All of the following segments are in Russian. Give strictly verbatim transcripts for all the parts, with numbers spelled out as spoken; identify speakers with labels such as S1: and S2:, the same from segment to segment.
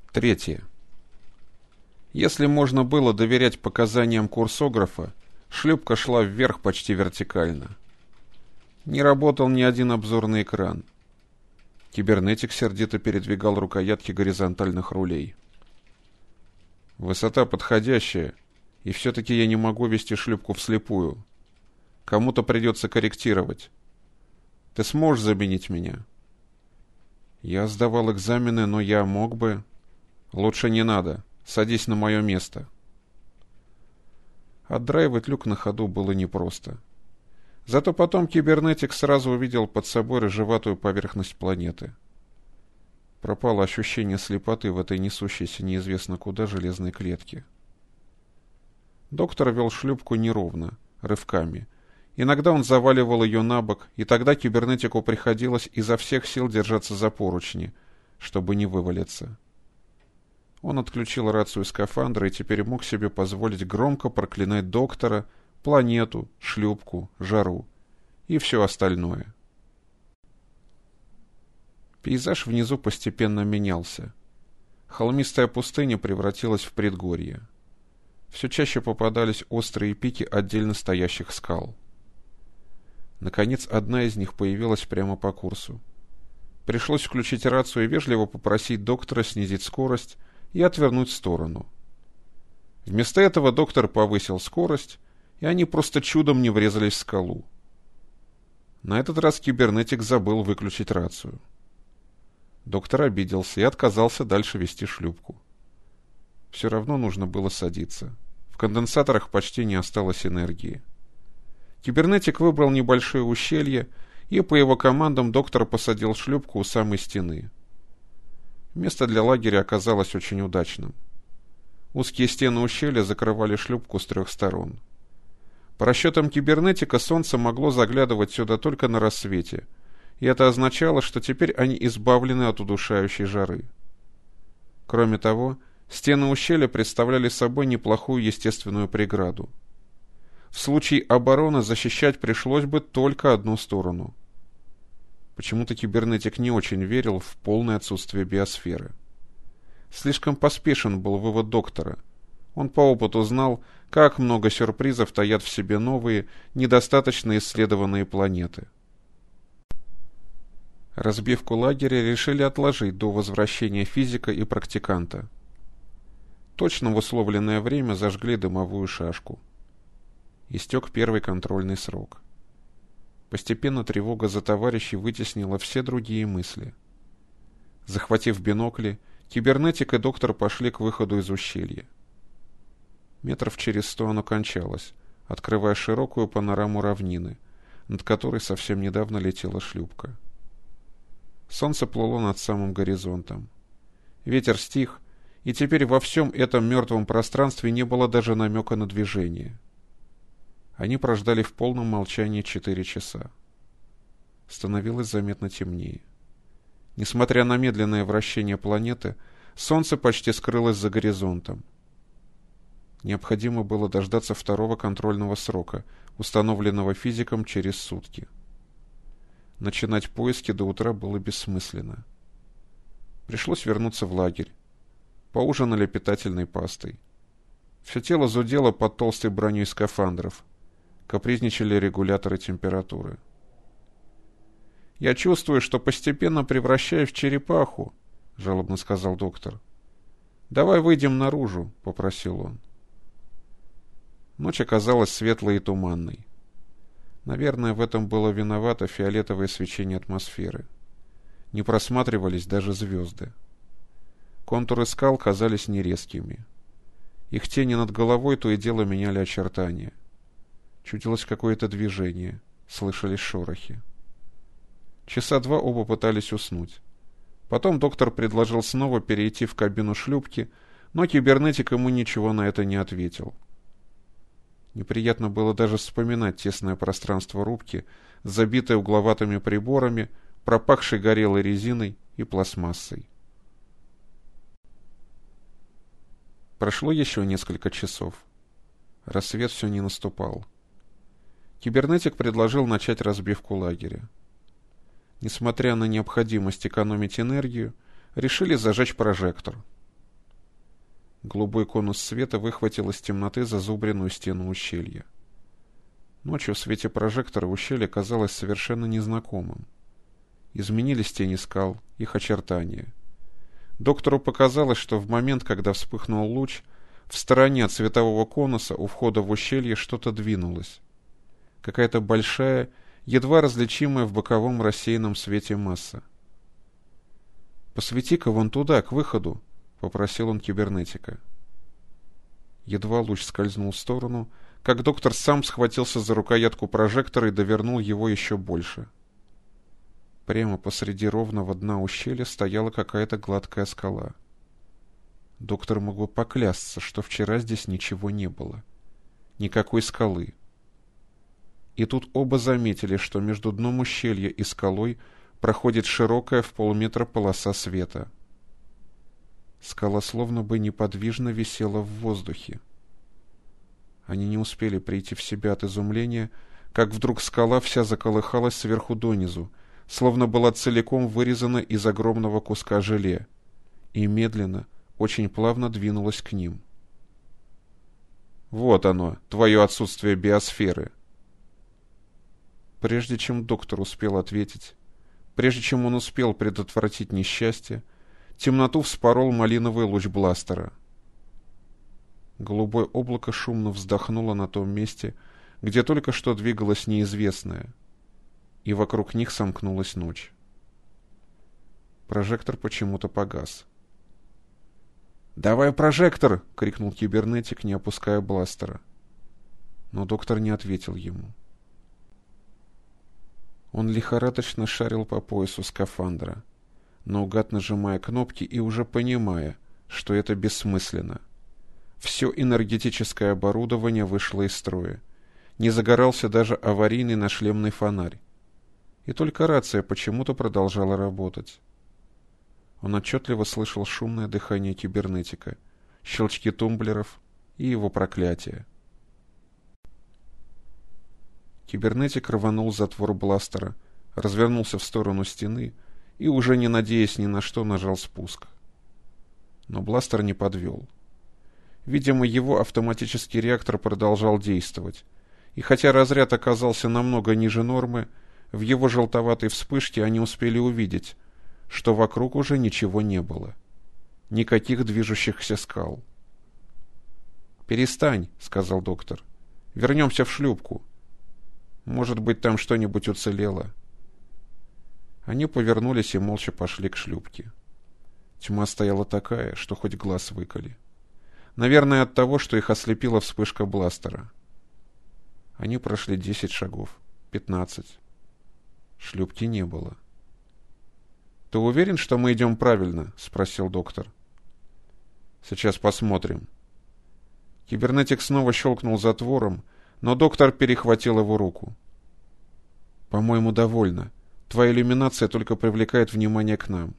S1: Третье. Если можно было доверять показаниям курсографа, шлюпка шла вверх почти вертикально. Не работал ни один обзорный экран. Кибернетик сердито передвигал рукоятки горизонтальных рулей. Высота подходящая, и все-таки я не могу вести шлюпку вслепую. Кому-то придется корректировать. Ты сможешь заменить меня? Я сдавал экзамены, но я мог бы... Лучше не надо. Садись на мое место. Отдраивать люк на ходу было непросто. Зато потом кибернетик сразу увидел под собой рыжеватую поверхность планеты. Пропало ощущение слепоты в этой несущейся неизвестно куда железной клетке. Доктор вел шлюпку неровно, рывками. Иногда он заваливал ее на бок, и тогда кибернетику приходилось изо всех сил держаться за поручни, чтобы не вывалиться. Он отключил рацию скафандра и теперь мог себе позволить громко проклинать доктора, планету, шлюпку, жару и все остальное. Пейзаж внизу постепенно менялся. Холмистая пустыня превратилась в предгорье. Все чаще попадались острые пики отдельно стоящих скал. Наконец, одна из них появилась прямо по курсу. Пришлось включить рацию и вежливо попросить доктора снизить скорость и отвернуть в сторону. Вместо этого доктор повысил скорость, и они просто чудом не врезались в скалу. На этот раз кибернетик забыл выключить рацию. Доктор обиделся и отказался дальше вести шлюпку. Все равно нужно было садиться. В конденсаторах почти не осталось энергии. Кибернетик выбрал небольшое ущелье, и по его командам доктор посадил шлюпку у самой стены. Место для лагеря оказалось очень удачным. Узкие стены ущелья закрывали шлюпку с трех сторон. По расчетам кибернетика, солнце могло заглядывать сюда только на рассвете, и это означало, что теперь они избавлены от удушающей жары. Кроме того, стены ущелья представляли собой неплохую естественную преграду. В случае обороны защищать пришлось бы только одну сторону. Почему-то кибернетик не очень верил в полное отсутствие биосферы. Слишком поспешен был вывод доктора. Он по опыту знал, как много сюрпризов таят в себе новые, недостаточно исследованные планеты. Разбивку лагеря решили отложить до возвращения физика и практиканта. Точно в условленное время зажгли дымовую шашку. Истек первый контрольный срок. Постепенно тревога за товарищей вытеснила все другие мысли. Захватив бинокли, кибернетик и доктор пошли к выходу из ущелья. Метров через сто оно кончалось, открывая широкую панораму равнины, над которой совсем недавно летела шлюпка. Солнце плыло над самым горизонтом. Ветер стих, и теперь во всем этом мертвом пространстве не было даже намека на движение. Они прождали в полном молчании четыре часа. Становилось заметно темнее. Несмотря на медленное вращение планеты, солнце почти скрылось за горизонтом. Необходимо было дождаться второго контрольного срока, установленного физиком через сутки. Начинать поиски до утра было бессмысленно. Пришлось вернуться в лагерь. Поужинали питательной пастой. Все тело зудело под толстой броней скафандров. Капризничали регуляторы температуры. «Я чувствую, что постепенно превращаюсь в черепаху», — жалобно сказал доктор. «Давай выйдем наружу», — попросил он. Ночь оказалась светлой и туманной. Наверное, в этом было виновато фиолетовое свечение атмосферы. Не просматривались даже звезды. Контуры скал казались нерезкими. Их тени над головой то и дело меняли очертания. Чудилось какое-то движение, слышались шорохи. Часа два оба пытались уснуть. Потом доктор предложил снова перейти в кабину шлюпки, но кибернетик ему ничего на это не ответил. Неприятно было даже вспоминать тесное пространство рубки, забитое угловатыми приборами, пропахшей горелой резиной и пластмассой. Прошло еще несколько часов. Рассвет все не наступал. Кибернетик предложил начать разбивку лагеря. Несмотря на необходимость экономить энергию, решили зажечь прожектор. Голубой конус света выхватил из темноты зазубренную стену ущелья. Ночью в свете прожектора ущелье казалось совершенно незнакомым. Изменились тени скал, их очертания. Доктору показалось, что в момент, когда вспыхнул луч, в стороне от светового конуса у входа в ущелье что-то двинулось. Какая-то большая, едва различимая в боковом рассеянном свете масса. «Посвети-ка вон туда, к выходу», — попросил он кибернетика. Едва луч скользнул в сторону, как доктор сам схватился за рукоятку прожектора и довернул его еще больше. Прямо посреди ровного дна ущелья стояла какая-то гладкая скала. Доктор мог бы поклясться, что вчера здесь ничего не было. Никакой скалы. И тут оба заметили, что между дном ущелья и скалой проходит широкая в полметра полоса света. Скала словно бы неподвижно висела в воздухе. Они не успели прийти в себя от изумления, как вдруг скала вся заколыхалась сверху донизу, словно была целиком вырезана из огромного куска желе, и медленно, очень плавно двинулась к ним. «Вот оно, твое отсутствие биосферы!» Прежде чем доктор успел ответить, прежде чем он успел предотвратить несчастье, темноту вспорол малиновый луч бластера. Голубое облако шумно вздохнуло на том месте, где только что двигалось неизвестное, и вокруг них сомкнулась ночь. Прожектор почему-то погас. «Давай прожектор!» — крикнул кибернетик, не опуская бластера. Но доктор не ответил ему. Он лихорадочно шарил по поясу скафандра, наугад нажимая кнопки и уже понимая, что это бессмысленно. Все энергетическое оборудование вышло из строя. Не загорался даже аварийный нашлемный фонарь. И только рация почему-то продолжала работать. Он отчетливо слышал шумное дыхание кибернетика, щелчки тумблеров и его проклятие. Кибернетик рванул затвор бластера, развернулся в сторону стены и, уже не надеясь ни на что, нажал спуск. Но бластер не подвел. Видимо, его автоматический реактор продолжал действовать, и хотя разряд оказался намного ниже нормы, в его желтоватой вспышке они успели увидеть, что вокруг уже ничего не было. Никаких движущихся скал. «Перестань», — сказал доктор. «Вернемся в шлюпку. Может быть, там что-нибудь уцелело». Они повернулись и молча пошли к шлюпке. Тьма стояла такая, что хоть глаз выколи. Наверное, от того, что их ослепила вспышка бластера. Они прошли десять шагов, пятнадцать. Шлюпки не было. «Ты уверен, что мы идем правильно?» — спросил доктор. «Сейчас посмотрим». Кибернетик снова щелкнул затвором, но доктор перехватил его руку. «По-моему, довольно. Твоя иллюминация только привлекает внимание к нам».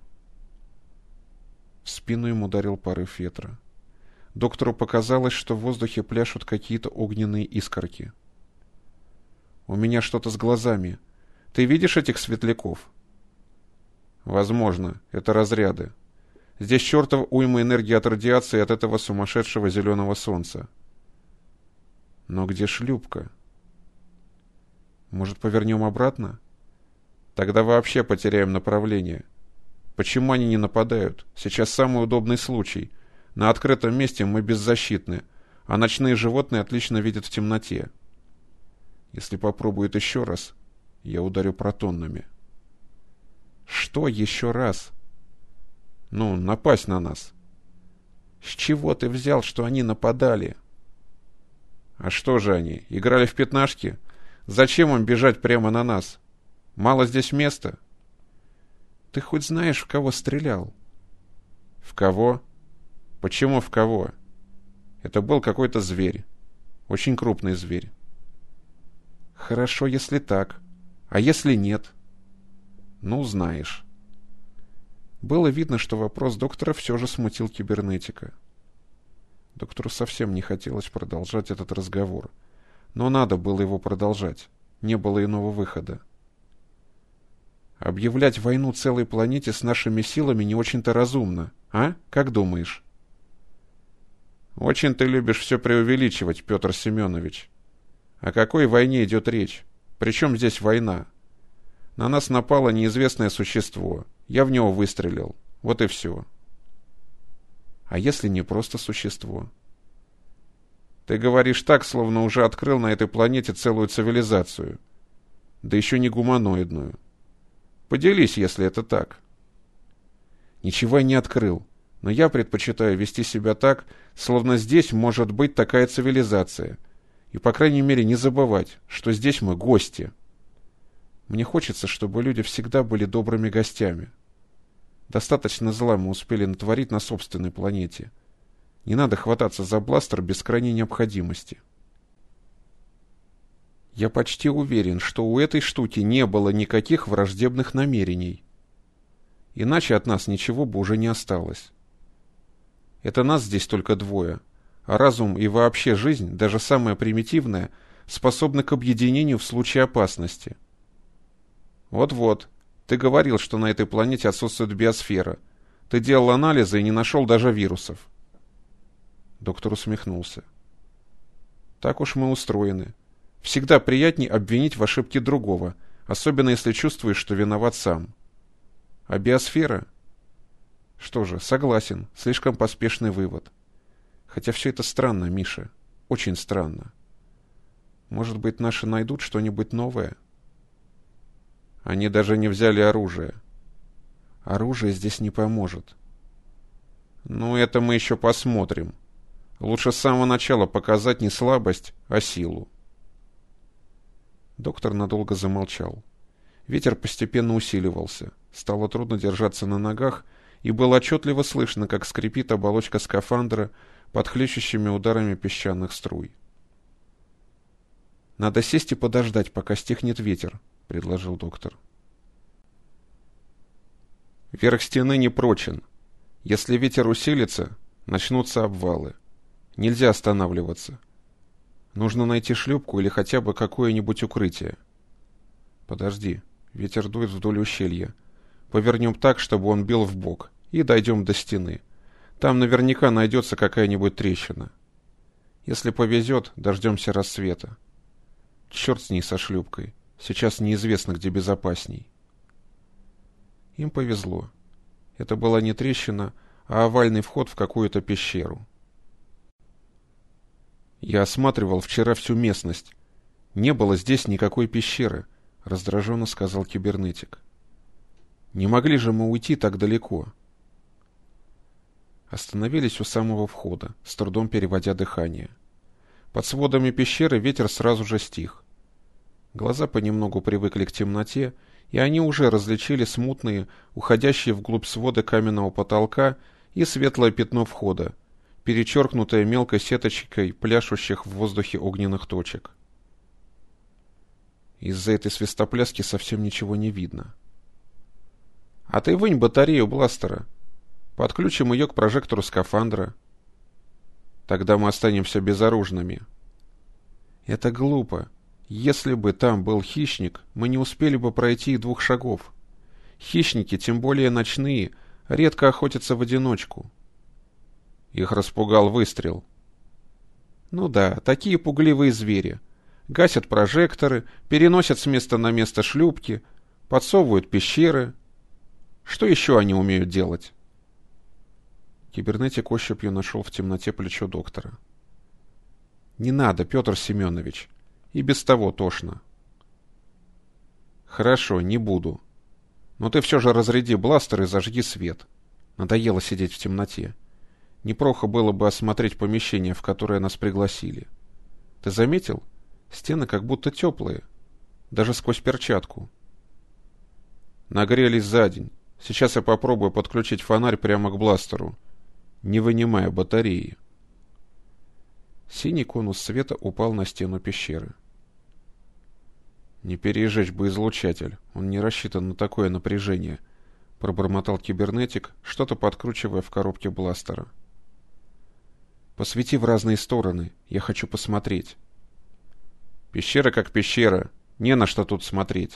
S1: В спину ему ударил порыв ветра. Доктору показалось, что в воздухе пляшут какие-то огненные искорки. «У меня что-то с глазами. Ты видишь этих светляков?» «Возможно. Это разряды. Здесь чертов уйма энергии от радиации от этого сумасшедшего зеленого солнца». «Но где шлюпка?» «Может, повернем обратно?» «Тогда вообще потеряем направление. Почему они не нападают? Сейчас самый удобный случай. На открытом месте мы беззащитны, а ночные животные отлично видят в темноте. Если попробуют еще раз, я ударю протонными». «Что еще раз?» «Ну, напасть на нас». «С чего ты взял, что они нападали?» «А что же они, играли в пятнашки? Зачем им бежать прямо на нас? Мало здесь места?» «Ты хоть знаешь, в кого стрелял?» «В кого? Почему в кого? Это был какой-то зверь. Очень крупный зверь». «Хорошо, если так. А если нет?» «Ну, знаешь». Было видно, что вопрос доктора все же смутил кибернетика. Доктору совсем не хотелось продолжать этот разговор. Но надо было его продолжать. Не было иного выхода. «Объявлять войну целой планете с нашими силами не очень-то разумно, а? Как думаешь?» Очень ты любишь все преувеличивать, Петр Семенович. О какой войне идет речь? Причем здесь война? На нас напало неизвестное существо. Я в него выстрелил. Вот и все. А если не просто существо? Ты говоришь так, словно уже открыл на этой планете целую цивилизацию. Да еще не гуманоидную. Поделись, если это так. Ничего я не открыл, но я предпочитаю вести себя так, словно здесь может быть такая цивилизация. И, по крайней мере, не забывать, что здесь мы гости. Мне хочется, чтобы люди всегда были добрыми гостями. Достаточно зла мы успели натворить на собственной планете. Не надо хвататься за бластер без крайней необходимости. Я почти уверен, что у этой штуки не было никаких враждебных намерений. Иначе от нас ничего бы уже не осталось. Это нас здесь только двое, а разум и вообще жизнь, даже самая примитивная, способны к объединению в случае опасности. Вот-вот, ты говорил, что на этой планете отсутствует биосфера. Ты делал анализы и не нашел даже вирусов. Доктор усмехнулся. Так уж мы устроены. Всегда приятней обвинить в ошибке другого, особенно если чувствуешь, что виноват сам. А биосфера? Что же, согласен, слишком поспешный вывод. Хотя все это странно, Миша, очень странно. Может быть, наши найдут что-нибудь новое? Они даже не взяли оружие. Оружие здесь не поможет. Ну, это мы еще посмотрим. Лучше с самого начала показать не слабость, а силу. Доктор надолго замолчал. Ветер постепенно усиливался. Стало трудно держаться на ногах, и было отчетливо слышно, как скрипит оболочка скафандра под хлещущими ударами песчаных струй. «Надо сесть и подождать, пока стихнет ветер», — предложил доктор. «Верх стены не прочен. Если ветер усилится, начнутся обвалы. Нельзя останавливаться. Нужно найти шлюпку или хотя бы какое-нибудь укрытие. Подожди, ветер дует вдоль ущелья. Повернем так, чтобы он бил в бок, и дойдем до стены. Там наверняка найдется какая-нибудь трещина. Если повезет, дождемся рассвета. Черт с ней со шлюпкой. Сейчас неизвестно, где безопасней». Им повезло. Это была не трещина, а овальный вход в какую-то пещеру. «Я осматривал вчера всю местность. Не было здесь никакой пещеры», — раздраженно сказал кибернетик. «Не могли же мы уйти так далеко?» Остановились у самого входа, с трудом переводя дыхание. Под сводами пещеры ветер сразу же стих. Глаза понемногу привыкли к темноте, и они уже различили смутные, уходящие вглубь свода каменного потолка и светлое пятно входа, перечеркнутое мелкой сеточкой пляшущих в воздухе огненных точек. Из-за этой свистопляски совсем ничего не видно. «А ты вынь батарею бластера. Подключим ее к прожектору скафандра. Тогда мы останемся безоружными». «Это глупо. Если бы там был хищник, мы не успели бы пройти и двух шагов. Хищники, тем более ночные, редко охотятся в одиночку». Их распугал выстрел. «Ну да, такие пугливые звери. Гасят прожекторы, переносят с места на место шлюпки, подсовывают пещеры. Что еще они умеют делать?» Кибернетик ощупью нашел в темноте плечо доктора. «Не надо, Петр Семенович. И без того тошно». «Хорошо, не буду. Но ты все же разряди бластер и зажги свет. Надоело сидеть в темноте. Неплохо было бы осмотреть помещение, в которое нас пригласили. Ты заметил? Стены как будто теплые. Даже сквозь перчатку». «Нагрелись за день. Сейчас я попробую подключить фонарь прямо к бластеру, не вынимая батареи». Синий конус света упал на стену пещеры. «Не пережечь бы излучатель, он не рассчитан на такое напряжение», — пробормотал кибернетик, что-то подкручивая в коробке бластера. «Посвети в разные стороны, я хочу посмотреть». «Пещера как пещера, не на что тут смотреть».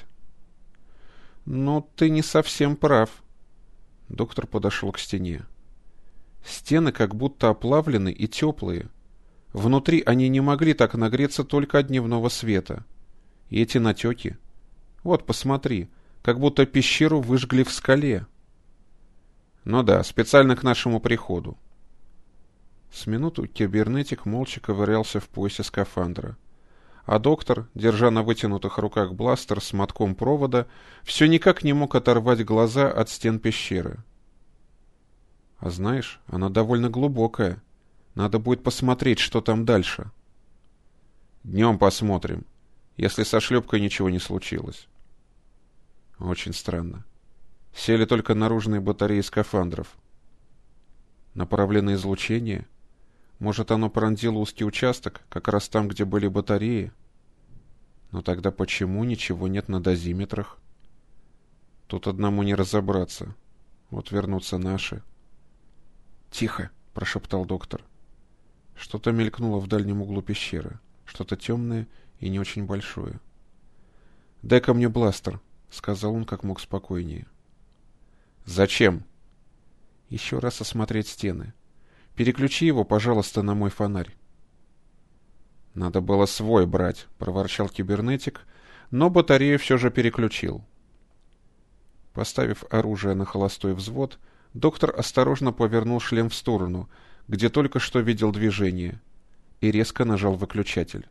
S1: «Ну, ты не совсем прав». Доктор подошел к стене. Стены как будто оплавлены и теплые. Внутри они не могли так нагреться только от дневного света. И эти натеки. Вот, посмотри, как будто пещеру выжгли в скале. Ну да, специально к нашему приходу. С минуту кибернетик молча ковырялся в поясе скафандра. А доктор, держа на вытянутых руках бластер с мотком провода, все никак не мог оторвать глаза от стен пещеры. А знаешь, она довольно глубокая. Надо будет посмотреть, что там дальше. Днем посмотрим, если со шлюпкой ничего не случилось. Очень странно. Сели только наружные батареи скафандров. Направленное излучение? Может, оно пронзило узкий участок, как раз там, где были батареи? Но тогда почему ничего нет на дозиметрах? Тут одному не разобраться. Вот вернутся наши. «Тихо!» — прошептал доктор. Что-то мелькнуло в дальнем углу пещеры. Что-то темное и не очень большое. «Дай-ка мне бластер», — сказал он как мог спокойнее. «Зачем?» «Еще раз осмотреть стены. Переключи его, пожалуйста, на мой фонарь». «Надо было свой брать», — проворчал кибернетик, но батарею все же переключил. Поставив оружие на холостой взвод, доктор осторожно повернул шлем в сторону, где только что видел движение, и резко нажал выключатель.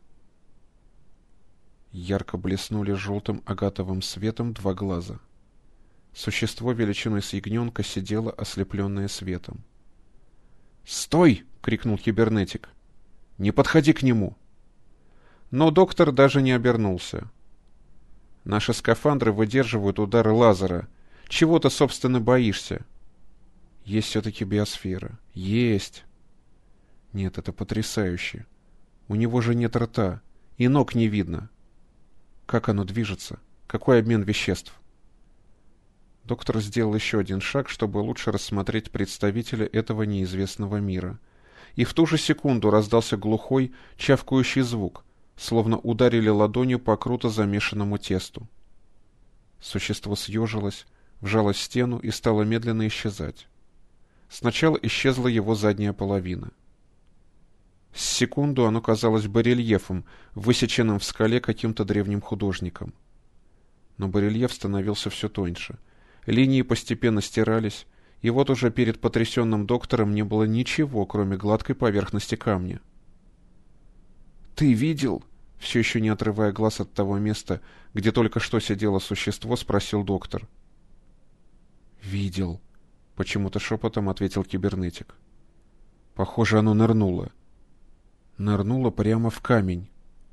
S1: Ярко блеснули желтым агатовым светом два глаза. Существо величиной с ягненка сидело, ослепленное светом. «Стой!» — крикнул кибернетик. «Не подходи к нему!» Но доктор даже не обернулся. Наши скафандры выдерживают удары лазера. Чего ты, собственно, боишься? Есть все-таки биосфера. Есть. Нет, это потрясающе. У него же нет рта, и ног не видно. Как оно движется? Какой обмен веществ? Доктор сделал еще один шаг, чтобы лучше рассмотреть представителя этого неизвестного мира. И в ту же секунду раздался глухой, чавкающий звук, словно ударили ладонью по круто замешанному тесту. Существо съежилось, вжалось в стену и стало медленно исчезать. Сначала исчезла его задняя половина. С секунду оно казалось барельефом, высеченным в скале каким-то древним художником. Но барельеф становился все тоньше. Линии постепенно стирались, и вот уже перед потрясенным доктором не было ничего, кроме гладкой поверхности камня. «Ты видел?» — все еще не отрывая глаз от того места, где только что сидело существо, спросил доктор. «Видел», — почему-то шепотом ответил кибернетик. «Похоже, оно нырнуло. Нырнуло прямо в камень».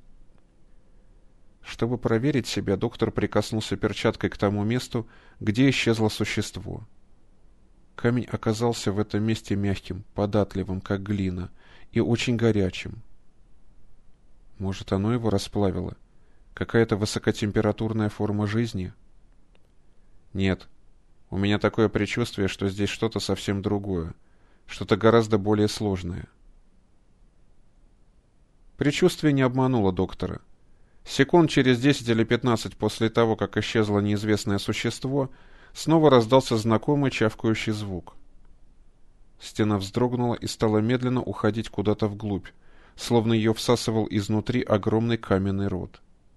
S1: Чтобы проверить себя, доктор прикоснулся перчаткой к тому месту, где исчезло существо. Камень оказался в этом месте мягким, податливым, как глина, и очень горячим. Может, оно его расплавило? Какая-то высокотемпературная форма жизни? Нет. У меня такое предчувствие, что здесь что-то совсем другое. Что-то гораздо более сложное. Предчувствие не обмануло доктора. Секунд через десять или пятнадцать после того, как исчезло неизвестное существо, снова раздался знакомый чавкающий звук. Стена вздрогнула и стала медленно уходить куда-то вглубь, словно ее всасывал изнутри огромный каменный рот.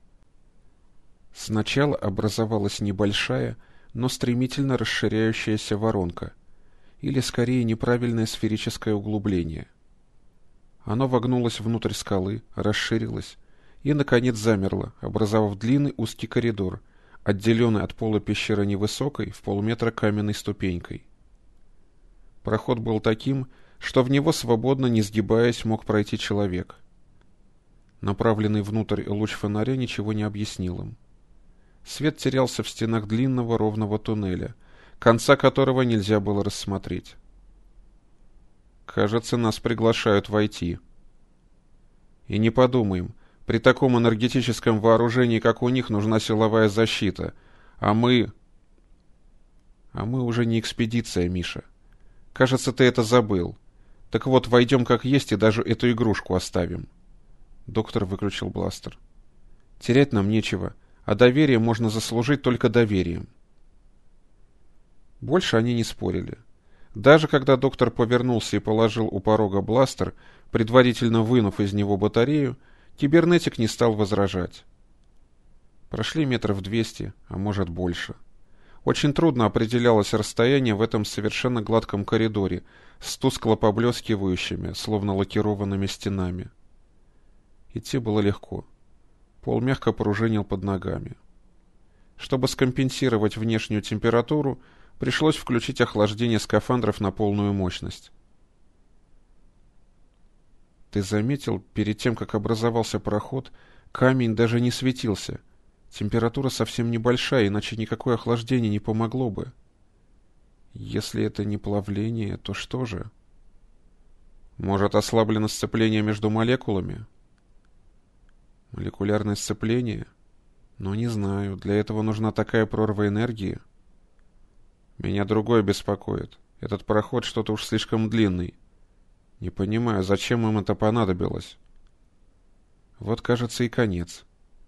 S1: Сначала образовалась небольшая, но стремительно расширяющаяся воронка, или скорее неправильное сферическое углубление. Оно вогнулось внутрь скалы, расширилось и, наконец, замерло, образовав длинный узкий коридор, отделенный от пола пещеры невысокой, в полметра каменной ступенькой. Проход был таким, что в него свободно, не сгибаясь, мог пройти человек. Направленный внутрь луч фонаря ничего не объяснил им. Свет терялся в стенах длинного ровного туннеля, конца которого нельзя было рассмотреть. «Кажется, нас приглашают войти». «И не подумаем, при таком энергетическом вооружении, как у них, нужна силовая защита, а мы...» «А мы уже не экспедиция, Миша. Кажется, ты это забыл. Так вот, войдем как есть и даже эту игрушку оставим». Доктор выключил бластер. «Терять нам нечего, а доверие можно заслужить только доверием». Больше они не спорили. Даже когда доктор повернулся и положил у порога бластер, предварительно вынув из него батарею, кибернетик не стал возражать. Прошли метров двести, а может больше. Очень трудно определялось расстояние в этом совершенно гладком коридоре с тускло поблескивающими, словно лакированными стенами. Идти было легко. Пол мягко пружинил под ногами. Чтобы скомпенсировать внешнюю температуру, пришлось включить охлаждение скафандров на полную мощность. Ты заметил, перед тем, как образовался проход, камень даже не светился. Температура совсем небольшая, иначе никакое охлаждение не помогло бы. Если это не плавление, то что же? Может, ослаблено сцепление между молекулами? Молекулярное сцепление? Но не знаю, для этого нужна такая прорва энергии. Меня другое беспокоит. Этот проход что-то уж слишком длинный. Не понимаю, зачем им это понадобилось. Вот, кажется, и конец.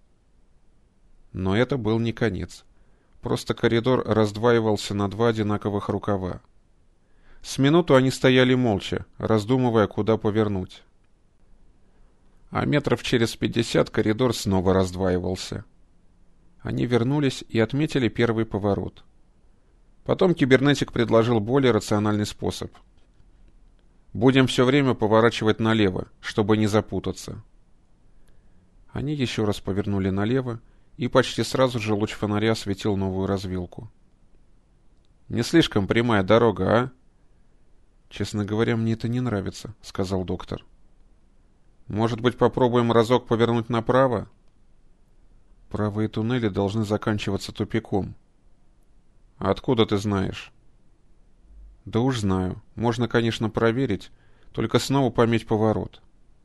S1: Но это был не конец. Просто коридор раздваивался на два одинаковых рукава. С минуту они стояли молча, раздумывая, куда повернуть. А метров через пятьдесят коридор снова раздваивался. Они вернулись и отметили первый поворот. Потом кибернетик предложил более рациональный способ. «Будем все время поворачивать налево, чтобы не запутаться». Они еще раз повернули налево, и почти сразу же луч фонаря осветил новую развилку. «Не слишком прямая дорога, а?» «Честно говоря, мне это не нравится», — сказал доктор. «Может быть, попробуем разок повернуть направо?» «Правые туннели должны заканчиваться тупиком». «А откуда ты знаешь?» «Да уж знаю. Можно, конечно, проверить, только снова пометь поворот».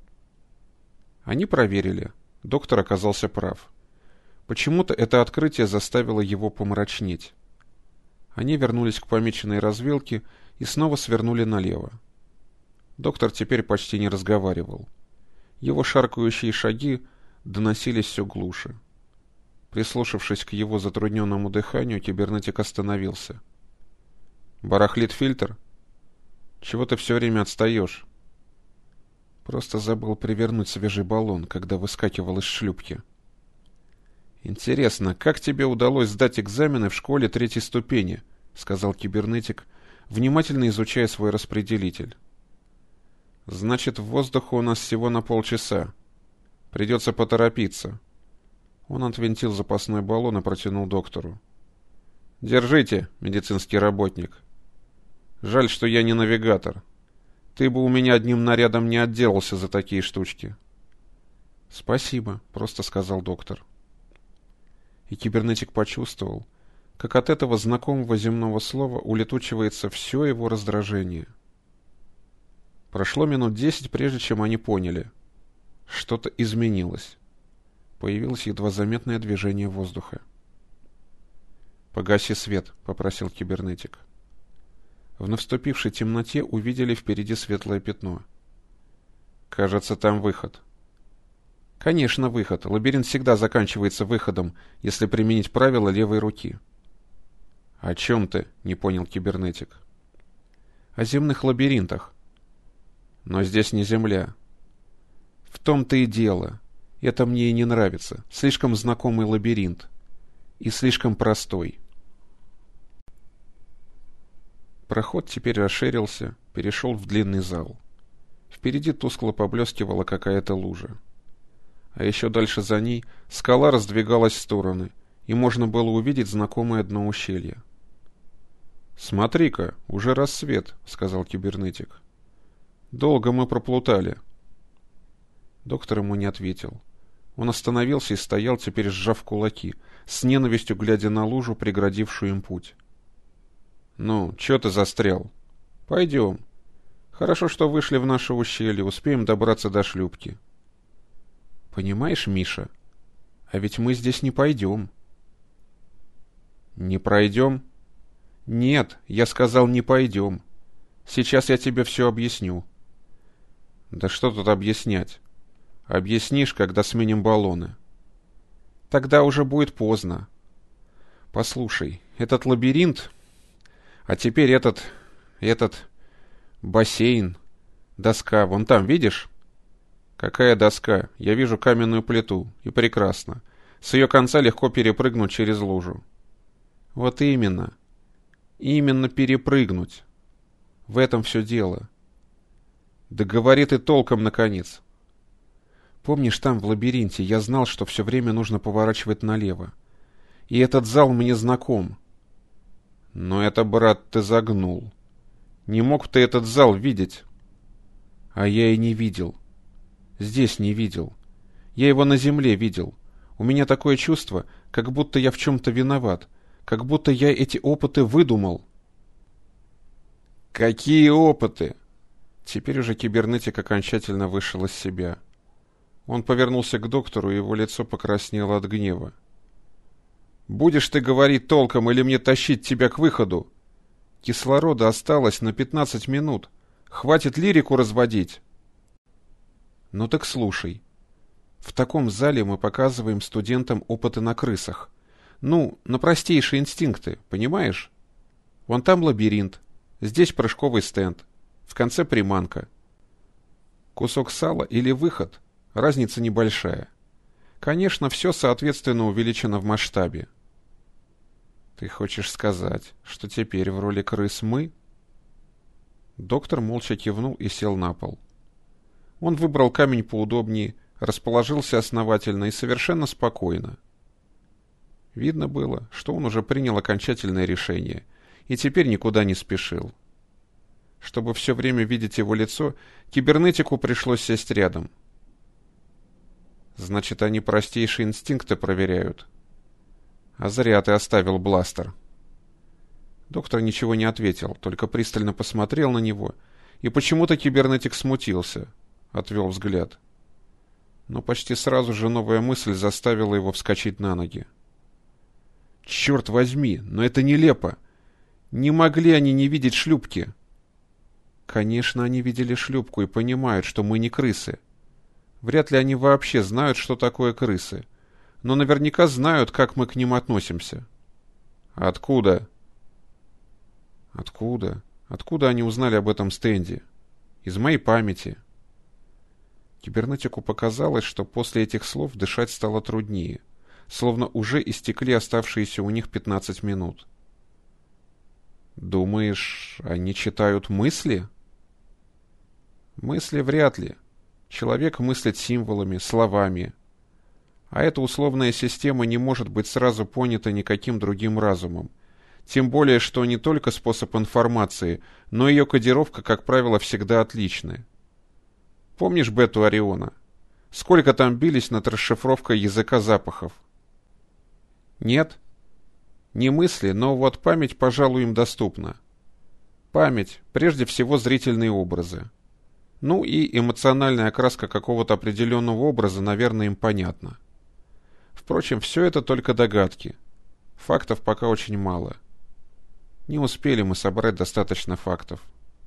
S1: Они проверили. Доктор оказался прав. Почему-то это открытие заставило его помрачнеть. Они вернулись к помеченной развилке и снова свернули налево. Доктор теперь почти не разговаривал. Его шаркающие шаги доносились все глуше. Прислушавшись к его затрудненному дыханию, кибернетик остановился. «Барахлит фильтр? Чего ты все время отстаешь?» «Просто забыл привернуть свежий баллон, когда выскакивал из шлюпки». «Интересно, как тебе удалось сдать экзамены в школе третьей ступени?» — сказал кибернетик, внимательно изучая свой распределитель. «Значит, в воздухе у нас всего на полчаса. Придется поторопиться». Он отвинтил запасной баллон и протянул доктору. «Держите, медицинский работник. Жаль, что я не навигатор. Ты бы у меня одним нарядом не отделался за такие штучки». «Спасибо», — просто сказал доктор. И кибернетик почувствовал, как от этого знакомого земного слова улетучивается все его раздражение. Прошло минут десять, прежде чем они поняли. Что-то изменилось. Появилось едва заметное движение воздуха. «Погаси свет», — попросил кибернетик. В наступившей темноте увидели впереди светлое пятно. «Кажется, там выход». «Конечно, выход. Лабиринт всегда заканчивается выходом, если применить правило левой руки». «О чем ты?» — не понял кибернетик. «О земных лабиринтах». «Но здесь не земля». «В том-то и дело. Это мне и не нравится. Слишком знакомый лабиринт. И слишком простой». Проход теперь расширился, перешел в длинный зал. Впереди тускло поблескивала какая-то лужа. А еще дальше за ней скала раздвигалась в стороны, и можно было увидеть знакомое дно ущелья. «Смотри-ка, уже рассвет», — сказал кибернетик. «Долго мы проплутали». Доктор ему не ответил. Он остановился и стоял, теперь сжав кулаки, с ненавистью глядя на лужу, преградившую им путь. «Ну, чё ты застрял? Пойдем. Хорошо, что вышли в наше ущелье, успеем добраться до шлюпки». «Понимаешь, Миша, а ведь мы здесь не пойдем». «Не пройдем?» «Нет, я сказал, не пойдем. Сейчас я тебе все объясню». «Да что тут объяснять? Объяснишь, когда сменим баллоны». «Тогда уже будет поздно. Послушай, этот лабиринт, а теперь этот, этот бассейн, доска, вон там, видишь? Какая доска? Я вижу каменную плиту. И прекрасно. С ее конца легко перепрыгнуть через лужу. Вот именно. Именно перепрыгнуть. В этом все дело. Да говори ты толком, наконец. Помнишь, там, в лабиринте, я знал, что все время нужно поворачивать налево. И этот зал мне знаком. Но это, брат, ты загнул. Не мог ты этот зал видеть? А я и не видел. Здесь не видел. Я его на земле видел. У меня такое чувство, как будто я в чем-то виноват. Как будто я эти опыты выдумал. Какие опыты? Теперь уже кибернетик окончательно вышел из себя. Он повернулся к доктору, и его лицо покраснело от гнева. «Будешь ты говорить толком или мне тащить тебя к выходу? Кислорода осталось на пятнадцать минут. Хватит лирику разводить». «Ну так слушай. В таком зале мы показываем студентам опыты на крысах. Ну, на простейшие инстинкты, понимаешь? Вон там лабиринт, здесь прыжковый стенд, в конце приманка. Кусок сала или выход, разница небольшая. Конечно, все соответственно увеличено в масштабе. Ты хочешь сказать, что теперь в роли крыс мы?» Доктор молча кивнул и сел на пол. Он выбрал камень поудобнее, расположился основательно и совершенно спокойно. Видно было, что он уже принял окончательное решение и теперь никуда не спешил. Чтобы все время видеть его лицо, кибернетику пришлось сесть рядом. «Значит, они простейшие инстинкты проверяют. А зря ты оставил бластер». Доктор ничего не ответил, только пристально посмотрел на него, и почему-то кибернетик смутился, отвел взгляд. Но почти сразу же новая мысль заставила его вскочить на ноги. «Черт возьми, но это нелепо! Не могли они не видеть шлюпки!» «Конечно, они видели шлюпку и понимают, что мы не крысы. Вряд ли они вообще знают, что такое крысы, но наверняка знают, как мы к ним относимся». «Откуда?» «Откуда? Откуда они узнали об этом стенде? Из моей памяти». Кибернетику показалось, что после этих слов дышать стало труднее, словно уже истекли оставшиеся у них пятнадцать минут. «Думаешь, они читают мысли?» «Мысли вряд ли. Человек мыслит символами, словами. А эта условная система не может быть сразу понята никаким другим разумом. Тем более, что не только способ информации, но и ее кодировка, как правило, всегда отличны. Помнишь бету Ориона? Сколько там бились над расшифровкой языка запахов? Нет? Не мысли, но вот память, пожалуй, им доступна. Память, прежде всего, зрительные образы. Ну и эмоциональная окраска какого-то определенного образа, наверное, им понятна. Впрочем, все это только догадки. Фактов пока очень мало. Не успели мы собрать достаточно фактов.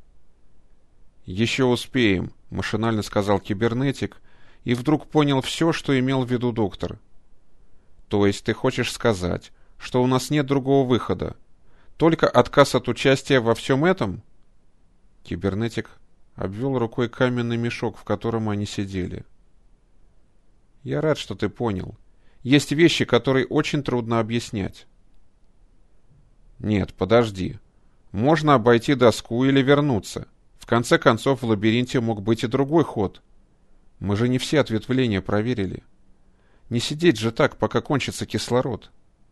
S1: «Еще успеем», — машинально сказал кибернетик, и вдруг понял все, что имел в виду доктор. «То есть ты хочешь сказать, что у нас нет другого выхода? Только отказ от участия во всем этом?» Кибернетик обвел рукой каменный мешок, в котором они сидели. «Я рад, что ты понял. Есть вещи, которые очень трудно объяснять». «Нет, подожди. Можно обойти доску или вернуться. В конце концов, в лабиринте мог быть и другой ход. Мы же не все ответвления проверили. Не сидеть же так, пока кончится кислород».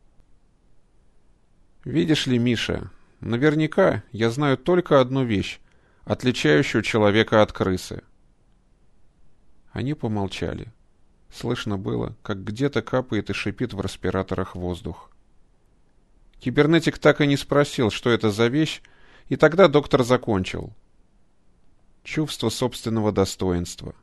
S1: «Видишь ли, Миша, наверняка я знаю только одну вещь, отличающую человека от крысы». Они помолчали. Слышно было, как где-то капает и шипит в респираторах воздух. Кибернетик так и не спросил, что это за вещь, и тогда доктор закончил. Чувство собственного достоинства.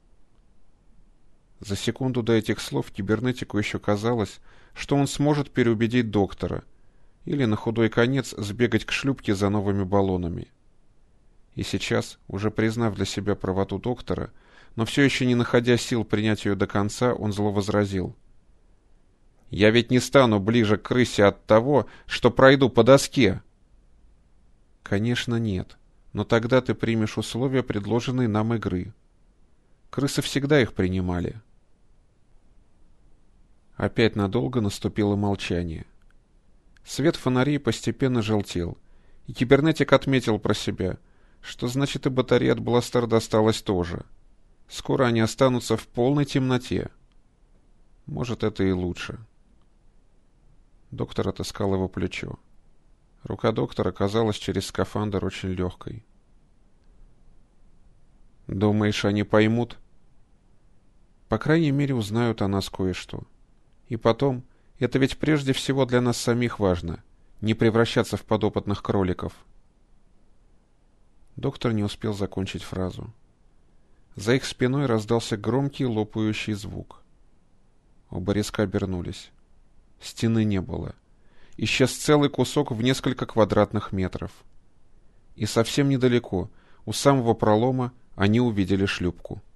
S1: За секунду до этих слов кибернетику еще казалось, что он сможет переубедить доктора или на худой конец сбегать к шлюпке за новыми баллонами. И сейчас, уже признав для себя правоту доктора, но все еще не находя сил принять ее до конца, он зло возразил. «Я ведь не стану ближе к крысе от того, что пройду по доске». Конечно, нет. Но тогда ты примешь условия, предложенные нам игры. Крысы всегда их принимали. Опять надолго наступило молчание. Свет фонарей постепенно желтел, и кибернетик отметил про себя, что значит и батарея от бластера досталась тоже. Скоро они останутся в полной темноте. Может, это и лучше. Доктор отыскал его плечо. Рука доктора казалась через скафандр очень легкой. «Думаешь, они поймут?» «По крайней мере, узнают о нас кое-что. И потом, это ведь прежде всего для нас самих важно, не превращаться в подопытных кроликов». Доктор не успел закончить фразу. За их спиной раздался громкий лопающий звук. Оба резко обернулись. Стены не было. Исчез целый кусок в несколько квадратных метров. И совсем недалеко, у самого пролома, они увидели шлюпку.